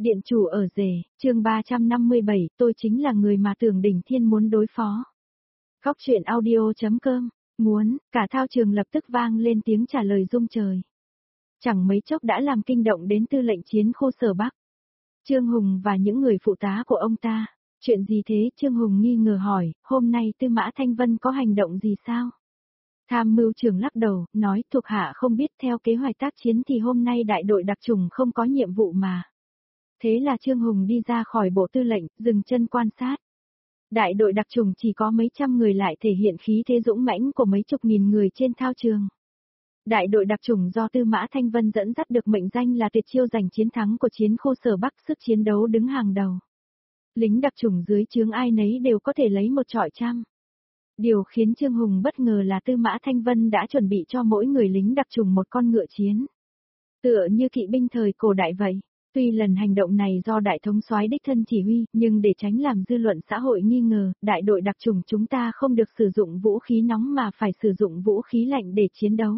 Điện chủ ở rể, chương 357, tôi chính là người mà Tưởng Đỉnh Thiên muốn đối phó. Góc truyện audio.com, muốn, cả thao trường lập tức vang lên tiếng trả lời rung trời. Chẳng mấy chốc đã làm kinh động đến tư lệnh chiến khu Sở Bắc. Trương Hùng và những người phụ tá của ông ta. Chuyện gì thế? Trương Hùng nghi ngờ hỏi, hôm nay Tư Mã Thanh Vân có hành động gì sao? Tham mưu trưởng lắc đầu, nói thuộc hạ không biết, theo kế hoạch tác chiến thì hôm nay đại đội đặc chủng không có nhiệm vụ mà. Thế là Trương Hùng đi ra khỏi bộ tư lệnh, dừng chân quan sát. Đại đội đặc chủng chỉ có mấy trăm người lại thể hiện khí thế dũng mãnh của mấy chục nghìn người trên thao trường. Đại đội đặc chủng do Tư Mã Thanh Vân dẫn dắt được mệnh danh là tuyệt chiêu giành chiến thắng của chiến khu Sở Bắc, sức chiến đấu đứng hàng đầu. Lính đặc chủng dưới trướng ai nấy đều có thể lấy một trọi trăm. Điều khiến Trương Hùng bất ngờ là Tư Mã Thanh Vân đã chuẩn bị cho mỗi người lính đặc chủng một con ngựa chiến. Tựa như kỵ binh thời cổ đại vậy. Tuy lần hành động này do đại thống soái đích thân chỉ huy, nhưng để tránh làm dư luận xã hội nghi ngờ, đại đội đặc chủng chúng ta không được sử dụng vũ khí nóng mà phải sử dụng vũ khí lạnh để chiến đấu.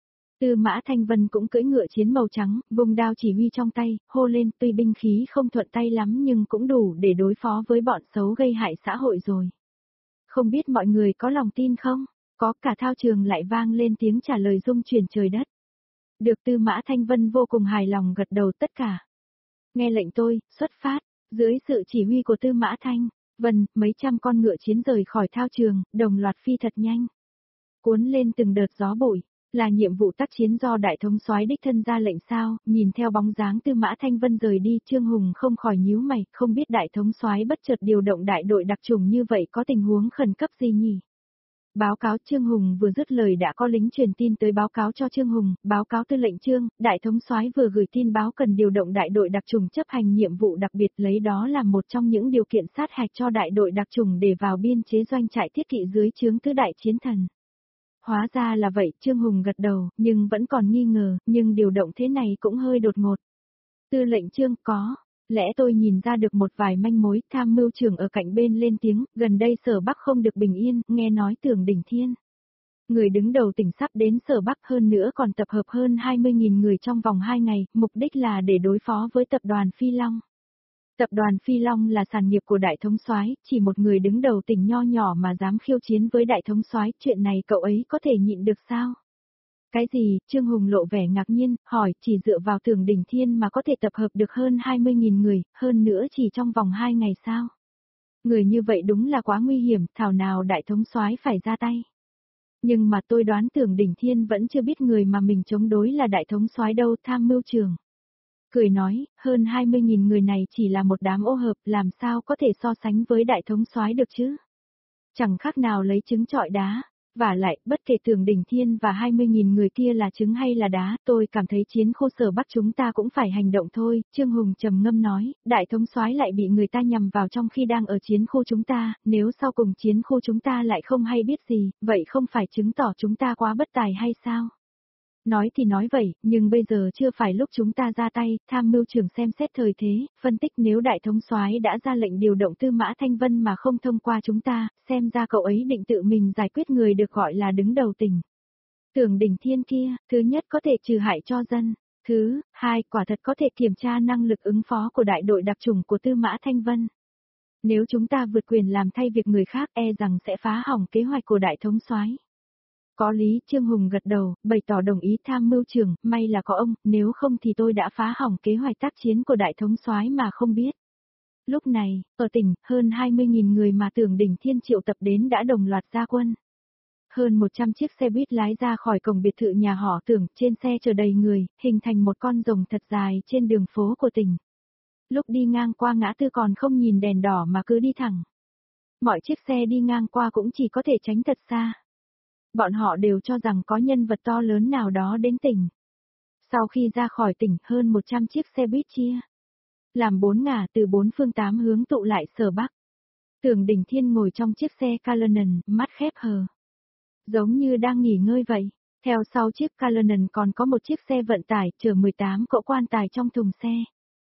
Tư Mã Thanh Vân cũng cưỡi ngựa chiến màu trắng, vùng đao chỉ huy trong tay, hô lên, tuy binh khí không thuận tay lắm nhưng cũng đủ để đối phó với bọn xấu gây hại xã hội rồi. Không biết mọi người có lòng tin không? Có, cả thao trường lại vang lên tiếng trả lời rung chuyển trời đất. Được Tư Mã Thanh Vân vô cùng hài lòng gật đầu tất cả. Nghe lệnh tôi, xuất phát, dưới sự chỉ huy của Tư Mã Thanh Vân, mấy trăm con ngựa chiến rời khỏi thao trường, đồng loạt phi thật nhanh. Cuốn lên từng đợt gió bụi, là nhiệm vụ tác chiến do đại thống soái đích thân ra lệnh sao? Nhìn theo bóng dáng Tư Mã Thanh Vân rời đi, Trương Hùng không khỏi nhíu mày, không biết đại thống soái bất chợt điều động đại đội đặc chủng như vậy có tình huống khẩn cấp gì nhỉ? Báo cáo. Trương Hùng vừa dứt lời đã có lính truyền tin tới báo cáo cho Trương Hùng, báo cáo tư lệnh Trương, đại thống soái vừa gửi tin báo cần điều động đại đội đặc chủng chấp hành nhiệm vụ đặc biệt, lấy đó làm một trong những điều kiện sát hạch cho đại đội đặc chủng để vào biên chế doanh trại thiết kỵ dưới trướng tứ đại chiến thần. Hóa ra là vậy, Trương Hùng gật đầu, nhưng vẫn còn nghi ngờ, nhưng điều động thế này cũng hơi đột ngột. Tư lệnh Trương, có lẽ tôi nhìn ra được một vài manh mối. Tham mưu trưởng ở cạnh bên lên tiếng, gần đây Sở Bắc không được bình yên, nghe nói Tưởng Đỉnh Thiên, người đứng đầu tỉnh sắp đến Sở Bắc, hơn nữa còn tập hợp hơn 20.000 người trong vòng 2 ngày, mục đích là để đối phó với tập đoàn Phi Long. Tập đoàn Phi Long là sản nghiệp của đại thống soái, chỉ một người đứng đầu tỉnh nho nhỏ mà dám khiêu chiến với đại thống soái, chuyện này cậu ấy có thể nhịn được sao? Cái gì? Trương Hùng lộ vẻ ngạc nhiên, hỏi, chỉ dựa vào Tưởng Đỉnh Thiên mà có thể tập hợp được hơn 20.000 người, hơn nữa chỉ trong vòng 2 ngày sao? Người như vậy đúng là quá nguy hiểm, thảo nào đại thống soái phải ra tay. Nhưng mà tôi đoán Tưởng Đỉnh Thiên vẫn chưa biết người mà mình chống đối là đại thống soái đâu. Tham mưu trưởng cười nói, hơn 20.000 người này chỉ là một đám ô hợp, làm sao có thể so sánh với đại thống soái được chứ? Chẳng khác nào lấy trứng trọi đá. Vả lại, bất kể Tưởng Đỉnh Thiên và 20.000 người kia là trứng hay là đá, tôi cảm thấy chiến khu Sở Bắc chúng ta cũng phải hành động thôi. Trương Hùng trầm ngâm nói, đại thống soái lại bị người ta nhằm vào trong khi đang ở chiến khu chúng ta, nếu sau cùng chiến khu chúng ta lại không hay biết gì, vậy không phải chứng tỏ chúng ta quá bất tài hay sao? Nói thì nói vậy, nhưng bây giờ chưa phải lúc chúng ta ra tay. Tham mưu trưởng xem xét thời thế, phân tích nếu đại thống soái đã ra lệnh điều động Tư Mã Thanh Vân mà không thông qua chúng ta, xem ra cậu ấy định tự mình giải quyết người được gọi là đứng đầu tỉnh. Tưởng Đỉnh Thiên kia, thứ nhất có thể trừ hại cho dân, thứ hai quả thật có thể kiểm tra năng lực ứng phó của đại đội đặc chủng của Tư Mã Thanh Vân. Nếu chúng ta vượt quyền làm thay việc người khác, e rằng sẽ phá hỏng kế hoạch của đại thống soái. Có lý. Trương Hùng gật đầu, bày tỏ đồng ý. Tham mưu trưởng, may là có ông, nếu không thì tôi đã phá hỏng kế hoạch tác chiến của đại thống soái mà không biết. Lúc này, ở tỉnh, hơn 20.000 người mà Tưởng Đỉnh Thiên triệu tập đến đã đồng loạt ra quân. Hơn 100 chiếc xe buýt lái ra khỏi cổng biệt thự nhà họ Tưởng, trên xe chở đầy người, hình thành một con rồng thật dài trên đường phố của tỉnh. Lúc đi ngang qua ngã tư còn không nhìn đèn đỏ mà cứ đi thẳng. Mọi chiếc xe đi ngang qua cũng chỉ có thể tránh thật xa. Bọn họ đều cho rằng có nhân vật to lớn nào đó đến tỉnh. Sau khi ra khỏi tỉnh, hơn 100 chiếc xe buýt chia làm 4 ngả từ 4 phương 8 hướng tụ lại Sở Bắc. Tưởng Đỉnh Thiên ngồi trong chiếc xe Cullinan, mắt khép hờ, giống như đang nghỉ ngơi vậy. Theo sau chiếc Cullinan còn có một chiếc xe vận tải chở 18 cỗ quan tài trong thùng xe.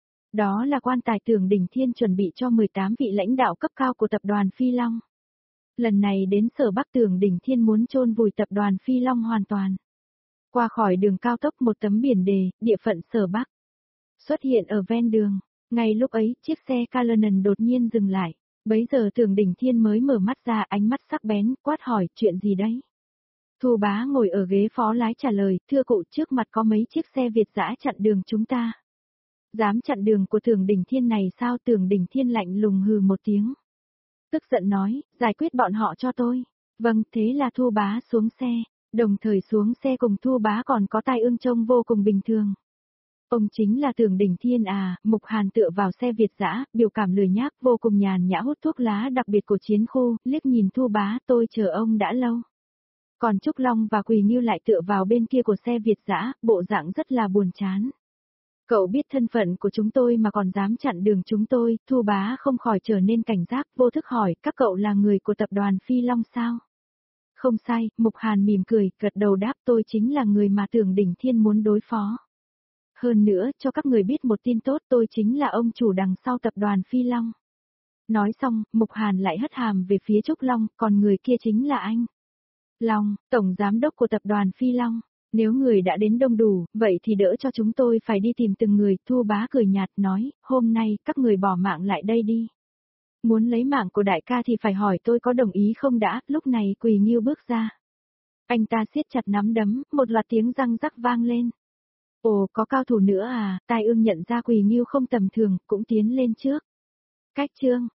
Đó là quan tài Tưởng Đỉnh Thiên chuẩn bị cho 18 vị lãnh đạo cấp cao của tập đoàn Phi Long. Lần này đến Sở Bắc, Tưởng Đỉnh Thiên muốn chôn vùi tập đoàn Phi Long hoàn toàn. Qua khỏi đường cao tốc, một tấm biển đề, địa phận Sở Bắc xuất hiện ở ven đường. Ngay lúc ấy, chiếc xe Cullinan đột nhiên dừng lại. Bấy giờ Tưởng Đình Thiên mới mở mắt ra, ánh mắt sắc bén, quát hỏi, chuyện gì đấy? Thu Bá ngồi ở ghế phó lái trả lời, thưa cụ, trước mặt có mấy chiếc xe Việt dã chặn đường chúng ta. Dám chặn đường của Tưởng Đình Thiên này sao? Tưởng Đình Thiên lạnh lùng hừ một tiếng. Tức giận nói, giải quyết bọn họ cho tôi. Vâng, thế là Thu Bá xuống xe, đồng thời xuống xe cùng Thu Bá còn có tai ương trông vô cùng bình thường. Ông chính là Tưởng Đình Thiên à? Mục Hàn tựa vào xe Việt dã, biểu cảm lười nhác vô cùng nhàn nhã hút thuốc lá đặc biệt của chiến khu, liếc nhìn Thu Bá, tôi chờ ông đã lâu. Còn Trúc Long và Quỳ Ngưu lại tựa vào bên kia của xe Việt dã, bộ dạng rất là buồn chán. Cậu biết thân phận của chúng tôi mà còn dám chặn đường chúng tôi? Thu Bá không khỏi trở nên cảnh giác, vô thức hỏi, các cậu là người của tập đoàn Phi Long sao? Không sai, Mục Hàn mỉm cười, gật đầu đáp, tôi chính là người mà Tưởng Đình Thiên muốn đối phó. Hơn nữa, cho các người biết một tin tốt, tôi chính là ông chủ đằng sau tập đoàn Phi Long. Nói xong, Mục Hàn lại hất hàm về phía Trúc Long, còn người kia chính là anh. Long, tổng giám đốc của tập đoàn Phi Long. Nếu người đã đến đông đủ, vậy thì đỡ cho chúng tôi phải đi tìm từng người. Thu Bá cười nhạt nói, hôm nay các người bỏ mạng lại đây đi. Muốn lấy mạng của đại ca thì phải hỏi tôi có đồng ý không đã. Lúc này Quỳ Ngưu bước ra. Anh ta siết chặt nắm đấm, một loạt tiếng răng rắc vang lên. Ồ, có cao thủ nữa à? Tai Ương nhận ra Quỳ Ngưu không tầm thường, cũng tiến lên trước. Cách chương